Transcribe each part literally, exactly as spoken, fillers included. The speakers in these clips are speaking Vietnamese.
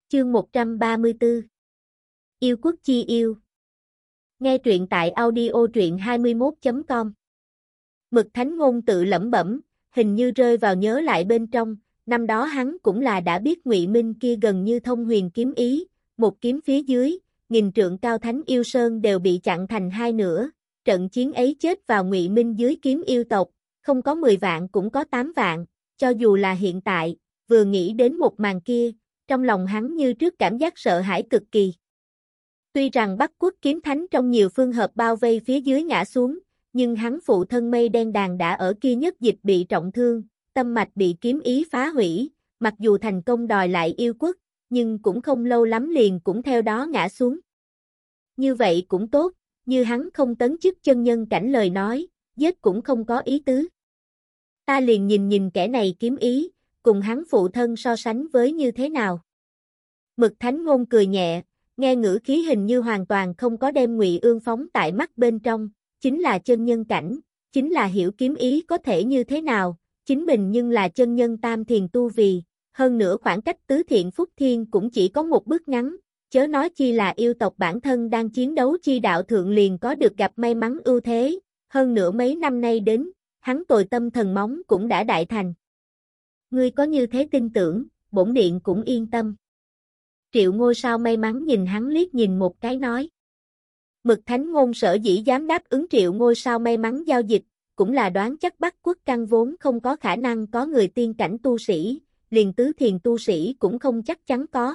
Chương một trăm ba mươi tư Yêu quốc chi yêu. Nghe truyện tại audio truyện hai mươi mốt chấm com. Mực Thánh Ngôn tự lẩm bẩm, hình như rơi vào nhớ lại bên trong, năm đó hắn cũng là đã biết Ngụy Minh kia gần như thông huyền kiếm ý, một kiếm phía dưới, nghìn trượng cao thánh yêu sơn đều bị chặn thành hai nửa, trận chiến ấy chết vào Ngụy Minh dưới kiếm yêu tộc, không có mười vạn cũng có tám vạn, cho dù là hiện tại, vừa nghĩ đến một màn kia, trong lòng hắn như trước cảm giác sợ hãi cực kỳ. Tuy rằng Bắc Quốc kiếm thánh trong nhiều phương hợp bao vây phía dưới ngã xuống, nhưng hắn phụ thân Mây Đen Đàn đã ở kia nhất dịch bị trọng thương, tâm mạch bị kiếm ý phá hủy, mặc dù thành công đòi lại yêu quốc, nhưng cũng không lâu lắm liền cũng theo đó ngã xuống. Như vậy cũng tốt, như hắn không tấn chức chân nhân cảnh lời nói, giết cũng không có ý tứ. Ta liền nhìn nhìn kẻ này kiếm ý, cùng hắn phụ thân so sánh với như thế nào. Mực Thánh Ngôn cười nhẹ, nghe ngữ khí hình như hoàn toàn không có đem Ngụy Ương phóng tại mắt bên trong, chính là chân nhân cảnh, chính là hiểu kiếm ý có thể như thế nào, chính mình nhưng là chân nhân tam thiền tu vì, hơn nữa khoảng cách tứ thiện phúc thiên cũng chỉ có một bước ngắn, chớ nói chi là yêu tộc bản thân đang chiến đấu chi đạo thượng liền có được gặp may mắn ưu thế, hơn nữa mấy năm nay đến, hắn tồi tâm thần móng cũng đã đại thành. Ngươi có như thế tin tưởng, bổn điện cũng yên tâm. Triệu Ngôi Sao may mắn nhìn hắn liếc nhìn một cái nói. Mực Thánh Ngôn sở dĩ dám đáp ứng Triệu Ngôi Sao may mắn giao dịch, cũng là đoán chắc Bắc Quốc căn vốn không có khả năng có người tiên cảnh tu sĩ, liền tứ thiền tu sĩ cũng không chắc chắn có.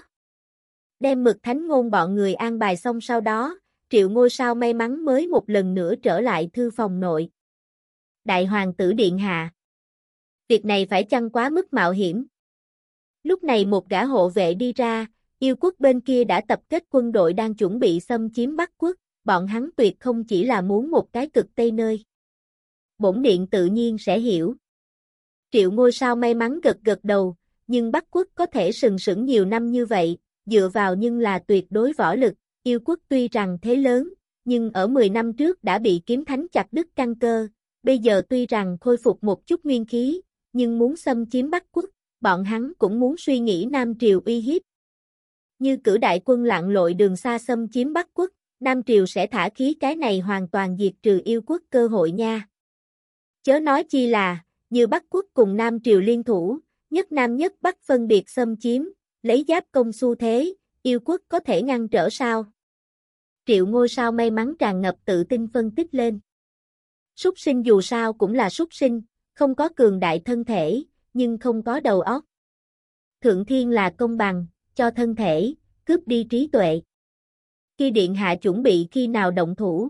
Đem Mực Thánh Ngôn bọn người an bài xong sau đó, Triệu Ngôi Sao may mắn mới một lần nữa trở lại thư phòng nội. Đại hoàng tử điện hạ. Việc này phải chăng quá mức mạo hiểm? Lúc này một gã hộ vệ đi ra, yêu quốc bên kia đã tập kết quân đội đang chuẩn bị xâm chiếm Bắc Quốc, bọn hắn tuyệt không chỉ là muốn một cái cực Tây nơi. Bổn điện tự nhiên sẽ hiểu. Triệu Ngôi Sao may mắn gật gật đầu, nhưng Bắc Quốc có thể sừng sững nhiều năm như vậy, dựa vào nhưng là tuyệt đối võ lực, yêu quốc tuy rằng thế lớn, nhưng ở mười năm trước đã bị kiếm thánh chặt đứt căn cơ, bây giờ tuy rằng khôi phục một chút nguyên khí, nhưng muốn xâm chiếm Bắc Quốc, bọn hắn cũng muốn suy nghĩ Nam Triều uy hiếp. Như cử đại quân lặn lội đường xa xâm chiếm Bắc Quốc, Nam Triều sẽ thả khí cái này hoàn toàn diệt trừ yêu quốc cơ hội nha. Chớ nói chi là, như Bắc Quốc cùng Nam Triều liên thủ, nhất Nam nhất Bắc phân biệt xâm chiếm, lấy giáp công xu thế, yêu quốc có thể ngăn trở sao? Triệu Ngôi Sao may mắn tràn ngập tự tin phân tích lên. Súc sinh dù sao cũng là súc sinh, không có cường đại thân thể, nhưng không có đầu óc. Thượng thiên là công bằng, cho thân thể, cướp đi trí tuệ. Khi điện hạ chuẩn bị khi nào động thủ?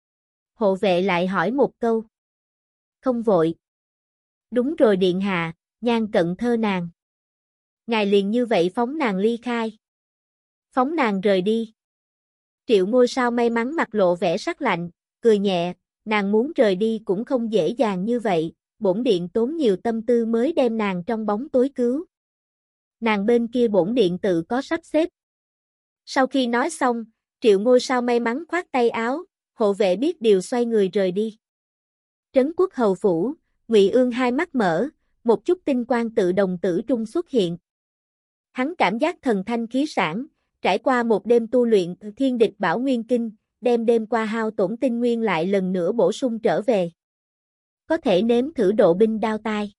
Hộ vệ lại hỏi một câu. Không vội. Đúng rồi điện hạ, Nhan Cận thơ nàng. Ngài liền như vậy phóng nàng ly khai. Phóng nàng rời đi. Triệu Ngôi Sao may mắn mặt lộ vẻ sắc lạnh, cười nhẹ, nàng muốn rời đi cũng không dễ dàng như vậy, bổn điện tốn nhiều tâm tư mới đem nàng trong bóng tối cứu. Nàng bên kia bổn điện tự có sắp xếp. Sau khi nói xong, Triệu Ngôi Sao may mắn khoát tay áo, hộ vệ biết điều xoay người rời đi. Trấn Quốc hầu phủ, Ngụy Ương hai mắt mở, một chút tinh quang tự đồng tử trung xuất hiện. Hắn cảm giác thần thanh khí sản, trải qua một đêm tu luyện Thiên Địch Bảo Nguyên Kinh, đem đêm qua hao tổn tinh nguyên lại lần nữa bổ sung trở về. Có thể nếm thử độ binh đao tai.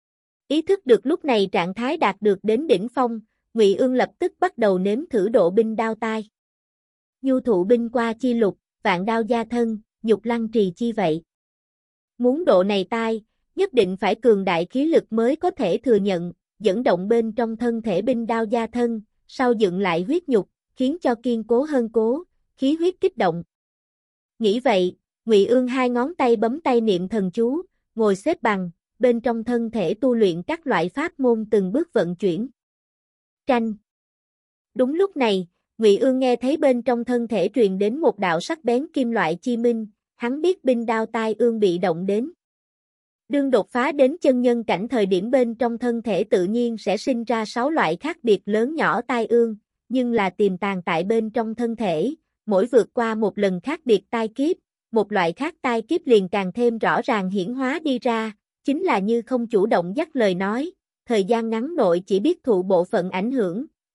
Ý thức được lúc này trạng thái đạt được đến đỉnh phong, Ngụy Ương lập tức bắt đầu nếm thử độ binh đao tai. Nhu thụ binh qua chi lục, vạn đao gia thân, nhục lăng trì chi vậy. Muốn độ này tai, nhất định phải cường đại khí lực mới có thể thừa nhận, dẫn động bên trong thân thể binh đao gia thân, sau dựng lại huyết nhục, khiến cho kiên cố hơn cố, khí huyết kích động. Nghĩ vậy, Ngụy Ương hai ngón tay bấm tay niệm thần chú, ngồi xếp bằng, bên trong thân thể tu luyện các loại pháp môn từng bước vận chuyển. Tranh. Đúng lúc này, Ngụy Ương nghe thấy bên trong thân thể truyền đến một đạo sắc bén kim loại chi minh, hắn biết binh đao tai ương bị động đến. Đương đột phá đến chân nhân cảnh thời điểm bên trong thân thể tự nhiên sẽ sinh ra sáu loại khác biệt lớn nhỏ tai ương, nhưng là tiềm tàng tại bên trong thân thể, mỗi vượt qua một lần khác biệt tai kiếp, một loại khác tai kiếp liền càng thêm rõ ràng hiển hóa đi ra, chính là như không chủ động dắt lời nói, thời gian ngắn nội chỉ biết thụ bộ phận ảnh hưởng,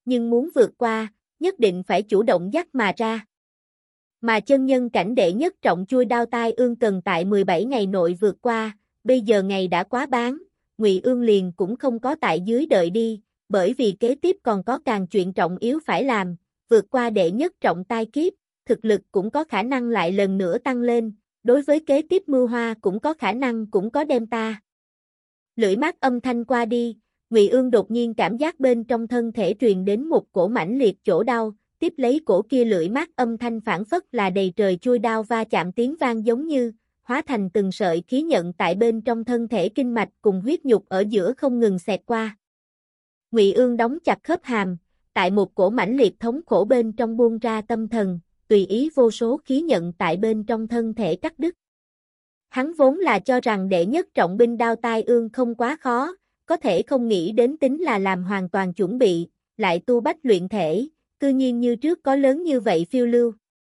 nhưng muốn vượt qua, nhất định phải chủ động dắt mà ra. Mà chân nhân cảnh đệ nhất trọng chui đao tai ương cần tại mười bảy ngày nội vượt qua, bây giờ ngày đã quá bán, Ngụy Ương liền cũng không có tại dưới đợi đi, bởi vì kế tiếp còn có càng chuyện trọng yếu phải làm, vượt qua đệ nhất trọng tai kiếp, thực lực cũng có khả năng lại lần nữa tăng lên, đối với kế tiếp mưu hoa cũng có khả năng cũng có đem ta. Lưỡi mát âm thanh qua đi, Ngụy Ương đột nhiên cảm giác bên trong thân thể truyền đến một cổ mãnh liệt chỗ đau, tiếp lấy cổ kia lưỡi mát âm thanh phản phất là đầy trời chui đao va chạm tiếng vang giống như, hóa thành từng sợi khí nhận tại bên trong thân thể kinh mạch cùng huyết nhục ở giữa không ngừng xẹt qua. Ngụy Ương đóng chặt khớp hàm, tại một cổ mãnh liệt thống khổ bên trong buông ra tâm thần, tùy ý vô số khí nhận tại bên trong thân thể cắt đứt. Hắn vốn là cho rằng đệ nhất trọng binh đao tai ương không quá khó, có thể không nghĩ đến tính là làm hoàn toàn chuẩn bị, lại tu bách luyện thể, cư nhiên như trước có lớn như vậy phiêu lưu.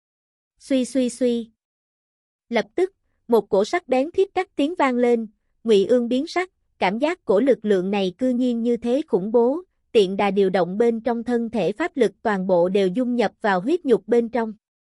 Suy suy suy. Lập tức, một cổ sắc bén thiết cắt tiếng vang lên, Ngụy Ương biến sắc, cảm giác cổ lực lượng này cư nhiên như thế khủng bố, tiện đà điều động bên trong thân thể pháp lực toàn bộ đều dung nhập vào huyết nhục bên trong.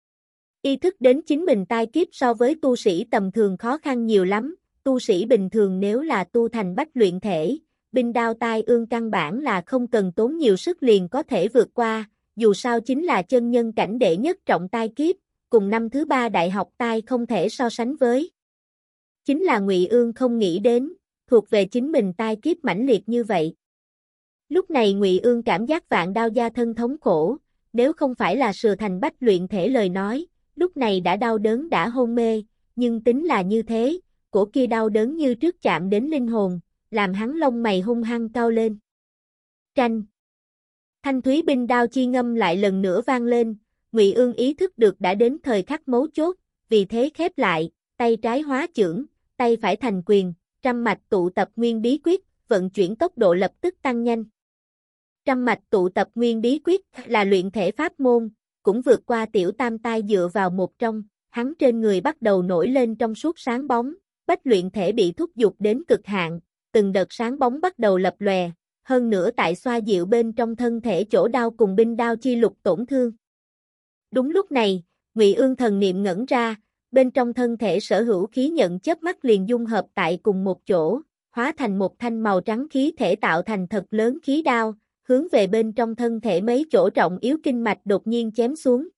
Ý thức đến chính mình tai kiếp so với tu sĩ tầm thường khó khăn nhiều lắm, tu sĩ bình thường nếu là tu thành bách luyện thể, binh đao tai ương căn bản là không cần tốn nhiều sức liền có thể vượt qua, dù sao chính là chân nhân cảnh đệ nhất trọng tai kiếp, cùng năm thứ ba đại học tai không thể so sánh với. Chính là Ngụy Ương không nghĩ đến, thuộc về chính mình tai kiếp mãnh liệt như vậy. Lúc này Ngụy Ương cảm giác vạn đao gia thân thống khổ, nếu không phải là sửa thành bách luyện thể lời nói, lúc này đã đau đớn đã hôn mê, nhưng tính là như thế, cổ kia đau đớn như trước chạm đến linh hồn, làm hắn lông mày hung hăng cao lên. Tranh. Thanh thúy binh đao chi ngâm lại lần nữa vang lên, Ngụy Ương ý thức được đã đến thời khắc mấu chốt, vì thế khép lại, tay trái hóa chưởng, tay phải thành quyền, trăm mạch tụ tập nguyên bí quyết, vận chuyển tốc độ lập tức tăng nhanh. Trăm mạch tụ tập nguyên bí quyết là luyện thể pháp môn, cũng vượt qua tiểu tam tai dựa vào một trong, hắn trên người bắt đầu nổi lên trong suốt sáng bóng, bách luyện thể bị thúc giục đến cực hạn, từng đợt sáng bóng bắt đầu lập lòe, hơn nữa tại xoa dịu bên trong thân thể chỗ đau cùng binh đao chi lục tổn thương. Đúng lúc này, Ngụy Ương thần niệm ngẩn ra, bên trong thân thể sở hữu khí nhận chớp mắt liền dung hợp tại cùng một chỗ, hóa thành một thanh màu trắng khí thể tạo thành thật lớn khí đao, hướng về bên trong thân thể mấy chỗ trọng yếu kinh mạch đột nhiên chém xuống.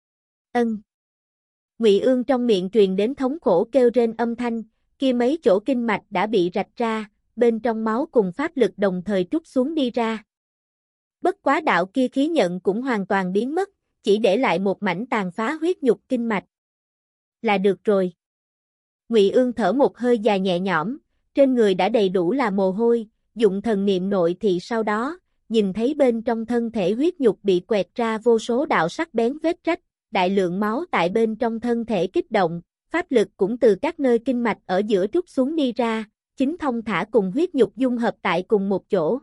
Ân. Ngụy Ương trong miệng truyền đến thống khổ kêu rên âm thanh, kia mấy chỗ kinh mạch đã bị rạch ra, bên trong máu cùng pháp lực đồng thời trút xuống đi ra. Bất quá đạo kia khí nhận cũng hoàn toàn biến mất, chỉ để lại một mảnh tàn phá huyết nhục kinh mạch. Là được rồi. Ngụy Ương thở một hơi dài nhẹ nhõm, trên người đã đầy đủ là mồ hôi, dụng thần niệm nội thị sau đó, nhìn thấy bên trong thân thể huyết nhục bị quẹt ra vô số đạo sắc bén vết rách, đại lượng máu tại bên trong thân thể kích động, pháp lực cũng từ các nơi kinh mạch ở giữa trút xuống đi ra, chính thông thả cùng huyết nhục dung hợp tại cùng một chỗ.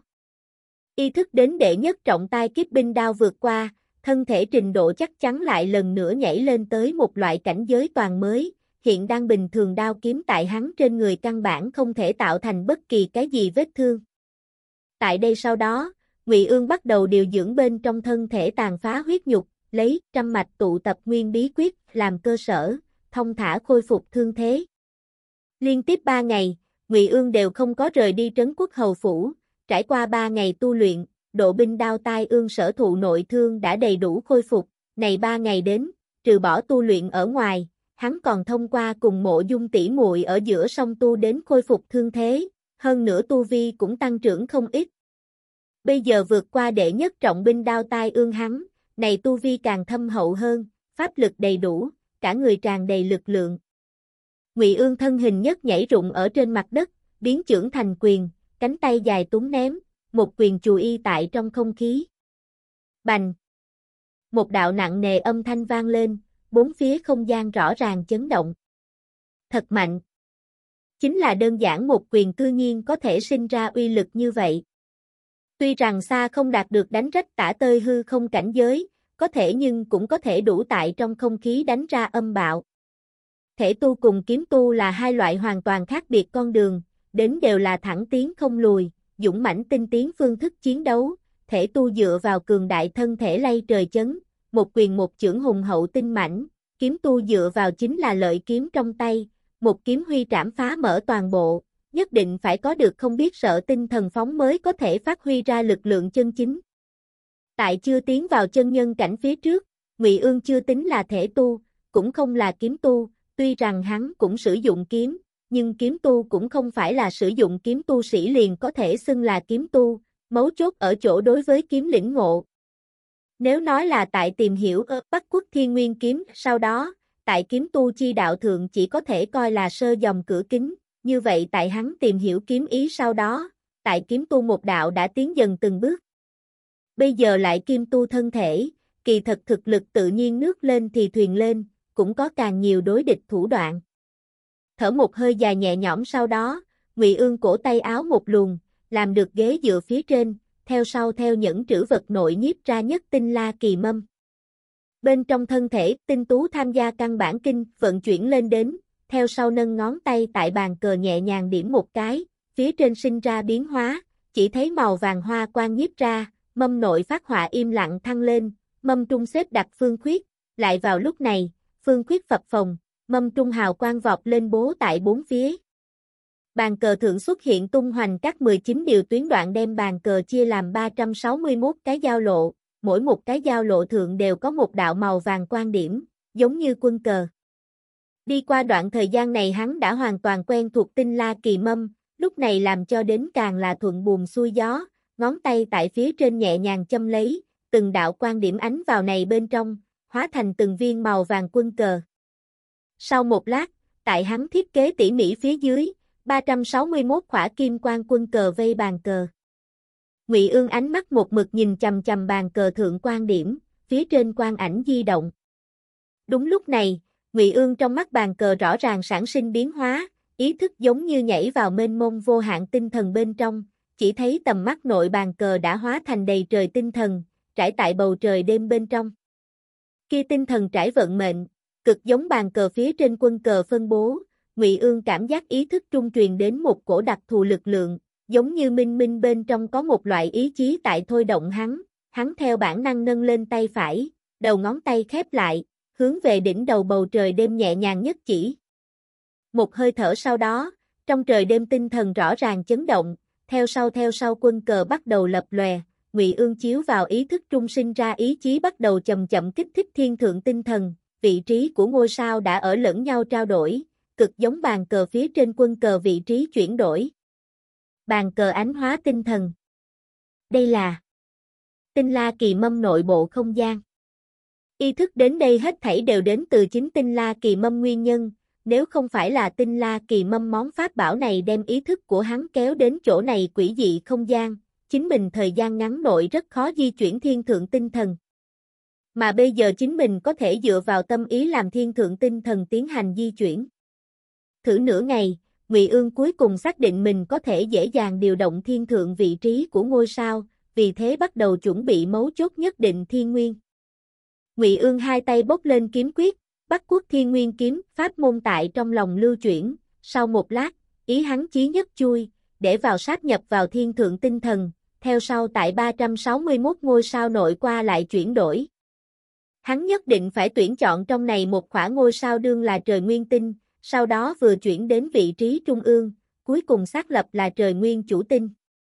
Ý thức đến đệ nhất trọng tai kiếp binh đao vượt qua, thân thể trình độ chắc chắn lại lần nữa nhảy lên tới một loại cảnh giới toàn mới, hiện đang bình thường đao kiếm tại hắn trên người căn bản không thể tạo thành bất kỳ cái gì vết thương. Tại đây sau đó, Ngụy Ương bắt đầu điều dưỡng bên trong thân thể tàn phá huyết nhục, lấy trăm mạch tụ tập nguyên bí quyết làm cơ sở, thông thả khôi phục thương thế. Liên tiếp ba ngày, Ngụy Ương đều không có rời đi trấn quốc hầu phủ, trải qua ba ngày tu luyện, độ binh đao tai ương sở thụ nội thương đã đầy đủ khôi phục, này ba ngày đến, trừ bỏ tu luyện ở ngoài, hắn còn thông qua cùng Mộ Dung tỷ muội ở giữa song tu đến khôi phục thương thế, hơn nữa tu vi cũng tăng trưởng không ít. Bây giờ vượt qua đệ nhất trọng binh đao tai ương hắn, này tu vi càng thâm hậu hơn, pháp lực đầy đủ, cả người tràn đầy lực lượng. Ngụy Ương thân hình nhất nhảy rụng ở trên mặt đất, biến chưởng thành quyền, cánh tay dài túng ném, một quyền chù y tại trong không khí. Bành! Một đạo nặng nề âm thanh vang lên, bốn phía không gian rõ ràng chấn động. Thật mạnh! Chính là đơn giản một quyền cư nhiên có thể sinh ra uy lực như vậy. Tuy rằng xa không đạt được đánh rách tả tơi hư không cảnh giới, có thể nhưng cũng có thể đủ tại trong không khí đánh ra âm bạo. Thể tu cùng kiếm tu là hai loại hoàn toàn khác biệt con đường, đến đều là thẳng tiến không lùi, dũng mãnh tinh tiến phương thức chiến đấu, thể thể tu dựa vào cường đại thân thể lay trời chấn, một quyền một chưởng hùng hậu tinh mãnh, kiếm tu dựa vào chính là lợi kiếm trong tay, một kiếm huy trảm phá mở toàn bộ, nhất định phải có được không biết sợ tinh thần phóng mới có thể phát huy ra lực lượng chân chính. Tại chưa tiến vào chân nhân cảnh phía trước, Ngụy Ương chưa tính là thể tu, cũng không là kiếm tu, tuy rằng hắn cũng sử dụng kiếm, nhưng kiếm tu cũng không phải là sử dụng kiếm tu sĩ liền có thể xưng là kiếm tu, mấu chốt ở chỗ đối với kiếm lĩnh ngộ. Nếu nói là tại tìm hiểu ở Bắc Quốc Thiên Nguyên kiếm, sau đó, tại kiếm tu chi đạo thượng chỉ có thể coi là sơ dòng cửa kính, như vậy tại hắn tìm hiểu kiếm ý sau đó, tại kiếm tu một đạo đã tiến dần từng bước. Bây giờ lại kim tu thân thể, kỳ thật thực lực tự nhiên nước lên thì thuyền lên, cũng có càng nhiều đối địch thủ đoạn. Thở một hơi dài nhẹ nhõm sau đó, Ngụy Ương cổ tay áo một luồn, làm được ghế dựa phía trên, theo sau theo những trữ vật nội nhiếp ra nhất tinh la kỳ mâm. Bên trong thân thể, tinh tú tham gia căn bản kinh, vận chuyển lên đến, theo sau nâng ngón tay tại bàn cờ nhẹ nhàng điểm một cái, phía trên sinh ra biến hóa, chỉ thấy màu vàng hoa quang nhiếp ra, mâm nội phát họa im lặng thăng lên, mâm trung xếp đặt phương khuyết, lại vào lúc này, phương khuyết phập phồng, mâm trung hào quang vọt lên bố tại bốn phía. Bàn cờ thượng xuất hiện tung hoành các mười chín điều tuyến đoạn đem bàn cờ chia làm ba trăm sáu mươi mốt cái giao lộ, mỗi một cái giao lộ thượng đều có một đạo màu vàng quang điểm, giống như quân cờ. Đi qua đoạn thời gian này hắn đã hoàn toàn quen thuộc tinh la kỳ mâm, lúc này làm cho đến càng là thuận buồm xuôi gió, ngón tay tại phía trên nhẹ nhàng châm lấy, từng đạo quang điểm ánh vào này bên trong, hóa thành từng viên màu vàng quân cờ. Sau một lát, tại hắn thiết kế tỉ mỉ phía dưới, ba trăm sáu mươi mốt khỏa kim quang quân cờ vây bàn cờ. Ngụy Ương ánh mắt một mực nhìn chằm chằm bàn cờ thượng quang điểm, phía trên quang ảnh di động. Đúng lúc này, Ngụy Ương trong mắt bàn cờ rõ ràng sản sinh biến hóa, ý thức giống như nhảy vào mênh mông vô hạn tinh thần bên trong, chỉ thấy tầm mắt nội bàn cờ đã hóa thành đầy trời tinh thần, trải tại bầu trời đêm bên trong. Kia tinh thần trải vận mệnh, cực giống bàn cờ phía trên quân cờ phân bố, Ngụy Ương cảm giác ý thức trung truyền đến một cổ đặc thù lực lượng, giống như minh minh bên trong có một loại ý chí tại thôi động hắn, hắn theo bản năng nâng lên tay phải, đầu ngón tay khép lại, hướng về đỉnh đầu bầu trời đêm nhẹ nhàng nhất chỉ. Một hơi thở sau đó, trong trời đêm tinh thần rõ ràng chấn động, theo sau theo sau quân cờ bắt đầu lập lòe, Ngụy Ương chiếu vào ý thức trung sinh ra ý chí bắt đầu chậm chậm kích thích thiên thượng tinh thần, vị trí của ngôi sao đã ở lẫn nhau trao đổi, cực giống bàn cờ phía trên quân cờ vị trí chuyển đổi. Bàn cờ ánh hóa tinh thần. Đây là tinh la kỳ mâm nội bộ không gian. Ý thức đến đây hết thảy đều đến từ chính tinh la kỳ mâm nguyên nhân, nếu không phải là tinh la kỳ mâm món pháp bảo này đem ý thức của hắn kéo đến chỗ này quỷ dị không gian, chính mình thời gian ngắn nội rất khó di chuyển thiên thượng tinh thần. Mà bây giờ chính mình có thể dựa vào tâm ý làm thiên thượng tinh thần tiến hành di chuyển. Thử nửa ngày, Ngụy Ương cuối cùng xác định mình có thể dễ dàng điều động thiên thượng vị trí của ngôi sao, vì thế bắt đầu chuẩn bị mấu chốt nhất định thiên nguyên. Ngụy Ương hai tay bốc lên kiếm quyết, Bắc Quốc Thiên Nguyên kiếm, pháp môn tại trong lòng lưu chuyển, sau một lát, ý hắn chí nhất chui, để vào sát nhập vào thiên thượng tinh thần, theo sau tại ba trăm sáu mươi mốt ngôi sao nội qua lại chuyển đổi. Hắn nhất định phải tuyển chọn trong này một khỏa ngôi sao đương là trời nguyên tinh, sau đó vừa chuyển đến vị trí trung ương, cuối cùng xác lập là trời nguyên chủ tinh.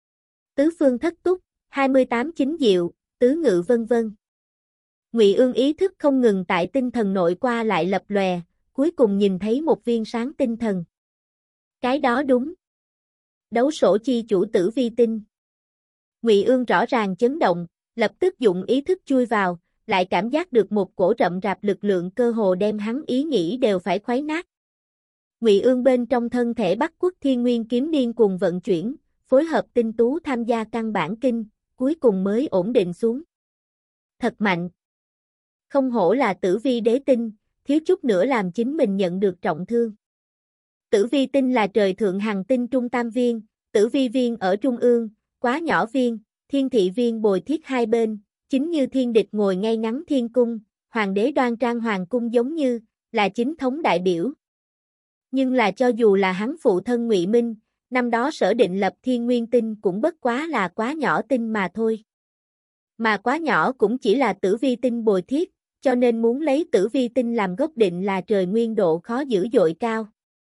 Tứ phương thất túc, hai mươi tám chính diệu, tứ ngự vân vân. Ngụy Ương ý thức không ngừng tại tinh thần nội qua lại lập lòe, cuối cùng nhìn thấy một viên sáng tinh thần. Cái đó đúng. Đấu sổ chi chủ tử vi tinh. Ngụy Ương rõ ràng chấn động, lập tức dụng ý thức chui vào, lại cảm giác được một cổ rậm rạp lực lượng cơ hồ đem hắn ý nghĩ đều phải khuấy nát. Ngụy Ương bên trong thân thể Bắc Quốc Thiên Nguyên kiếm điên cùng vận chuyển, phối hợp tinh tú tham gia căn bản kinh, cuối cùng mới ổn định xuống. Thật mạnh. Không hổ là tử vi đế tinh, thiếu chút nữa làm chính mình nhận được trọng thương. Tử vi tinh là trời thượng hằng tinh trung tam viên, tử vi viên ở trung ương, quá nhỏ viên, thiên thị viên bồi thiết hai bên, chính như thiên địch ngồi ngay ngắn thiên cung, hoàng đế đoan trang hoàng cung giống như, là chính thống đại biểu. Nhưng là cho dù là hắn phụ thân Ngụy Minh, năm đó sở định lập thiên nguyên tinh cũng bất quá là quá nhỏ tinh mà thôi. Mà quá nhỏ cũng chỉ là tử vi tinh bồi thiết, cho nên muốn lấy tử vi tinh làm gốc định là trời nguyên độ khó dữ dội cao.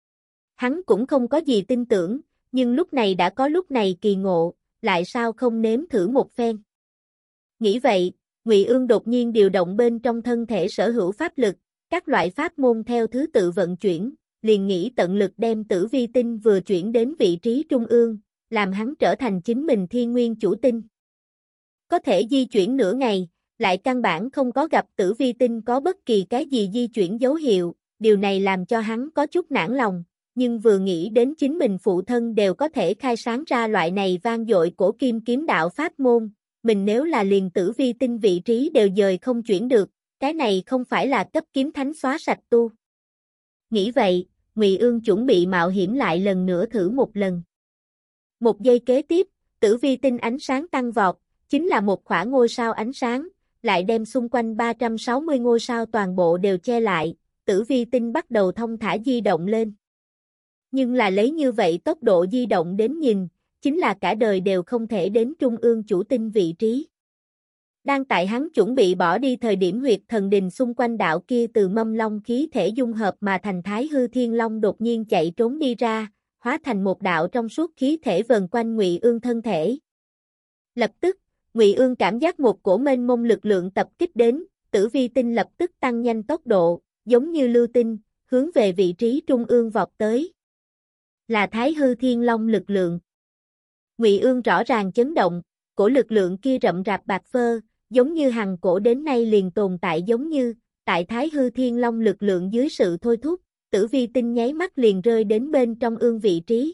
Hắn cũng không có gì tin tưởng, nhưng lúc này đã có lúc này kỳ ngộ, lại sao không nếm thử một phen. Nghĩ vậy, Ngụy Ương đột nhiên điều động bên trong thân thể sở hữu pháp lực, các loại pháp môn theo thứ tự vận chuyển, liền nghĩ tận lực đem tử vi tinh vừa chuyển đến vị trí trung ương, làm hắn trở thành chính mình thiên nguyên chủ tinh. Có thể di chuyển nửa ngày, lại căn bản không có gặp tử vi tinh có bất kỳ cái gì di chuyển dấu hiệu, điều này làm cho hắn có chút nản lòng, nhưng vừa nghĩ đến chính mình phụ thân đều có thể khai sáng ra loại này vang dội cổ kim kiếm đạo pháp môn, mình nếu là liền tử vi tinh vị trí đều dời không chuyển được, cái này không phải là cấp kiếm thánh xóa sạch tu. Nghĩ vậy, Ngụy Ương chuẩn bị mạo hiểm lại lần nữa thử một lần. Một giây kế tiếp, tử vi tinh ánh sáng tăng vọt, chính là một khỏa ngôi sao ánh sáng, lại đem xung quanh ba trăm sáu mươi ngôi sao toàn bộ đều che lại, tử vi tinh bắt đầu thông thả di động lên. Nhưng là lấy như vậy tốc độ di động đến nhìn, chính là cả đời đều không thể đến trung ương chủ tinh vị trí. Đang tại hắn chuẩn bị bỏ đi thời điểm huyệt thần đình xung quanh đạo kia từ mâm long khí thể dung hợp mà thành Thái Hư Thiên Long đột nhiên chạy trốn đi ra, hóa thành một đạo trong suốt khí thể vần quanh Ngụy Ương thân thể. Lập tức, Ngụy Ương cảm giác một cổ mênh mông lực lượng tập kích đến, tử vi tinh lập tức tăng nhanh tốc độ, giống như lưu tinh, hướng về vị trí trung ương vọt tới. Là Thái Hư Thiên Long lực lượng. Ngụy Ương rõ ràng chấn động, cổ lực lượng kia rậm rạp bạc phơ, giống như hằng cổ đến nay liền tồn tại giống như, tại Thái Hư Thiên Long lực lượng dưới sự thôi thúc, tử vi tinh nháy mắt liền rơi đến bên trong ương vị trí.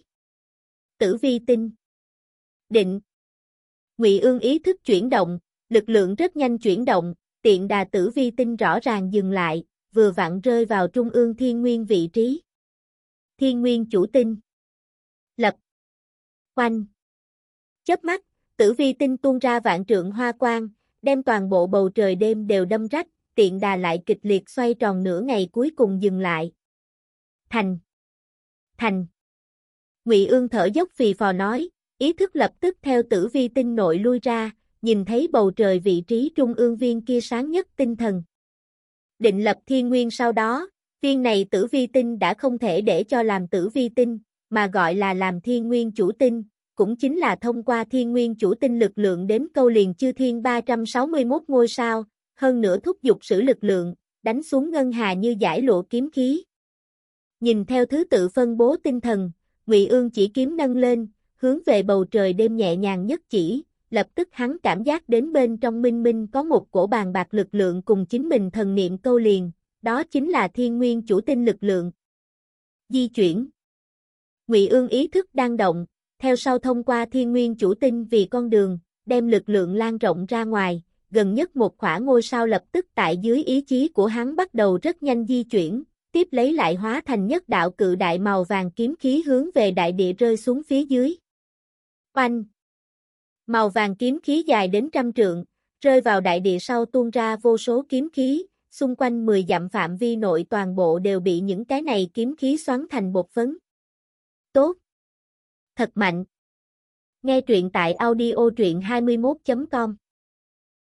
Tử vi tinh. Định. Ngụy Ương ý thức chuyển động, lực lượng rất nhanh chuyển động, tiện đà tử vi tinh rõ ràng dừng lại, vừa vặn rơi vào trung ương thiên nguyên vị trí. Thiên nguyên chủ tinh. Lập. Oanh. Chớp mắt, tử vi tinh tuôn ra vạn trượng hoa quang, đem toàn bộ bầu trời đêm đều đâm rách, tiện đà lại kịch liệt xoay tròn nửa ngày cuối cùng dừng lại. Thành. Thành. Ngụy Ương thở dốc phì phò nói, ý thức lập tức theo tử vi tinh nội lui ra, nhìn thấy bầu trời vị trí trung ương viên kia sáng nhất tinh thần. Định lập thiên nguyên sau đó, viên này tử vi tinh đã không thể để cho làm tử vi tinh, mà gọi là làm thiên nguyên chủ tinh, cũng chính là thông qua thiên nguyên chủ tinh lực lượng đến câu liền chư thiên ba trăm sáu mươi mốt ngôi sao, hơn nữa thúc giục sử lực lượng, đánh xuống ngân hà như giải lụa kiếm khí. Nhìn theo thứ tự phân bố tinh thần, Ngụy Ương chỉ kiếm nâng lên, hướng về bầu trời đêm nhẹ nhàng nhất chỉ, lập tức hắn cảm giác đến bên trong minh minh có một cổ bàn bạc lực lượng cùng chính mình thần niệm câu liền, đó chính là thiên nguyên chủ tinh lực lượng. Di chuyển. Ngụy Ương ý thức đang động, theo sau thông qua thiên nguyên chủ tinh vì con đường, đem lực lượng lan rộng ra ngoài, gần nhất một khỏa ngôi sao lập tức tại dưới ý chí của hắn bắt đầu rất nhanh di chuyển, tiếp lấy lại hóa thành nhất đạo cự đại màu vàng kiếm khí hướng về đại địa rơi xuống phía dưới. Oanh! Màu vàng kiếm khí dài đến trăm trượng, rơi vào đại địa sau tuôn ra vô số kiếm khí, xung quanh mười dặm phạm vi nội toàn bộ đều bị những cái này kiếm khí xoắn thành bột phấn. Tốt! Thật mạnh! Nghe truyện tại audio truyện hai mươi mốt chấm com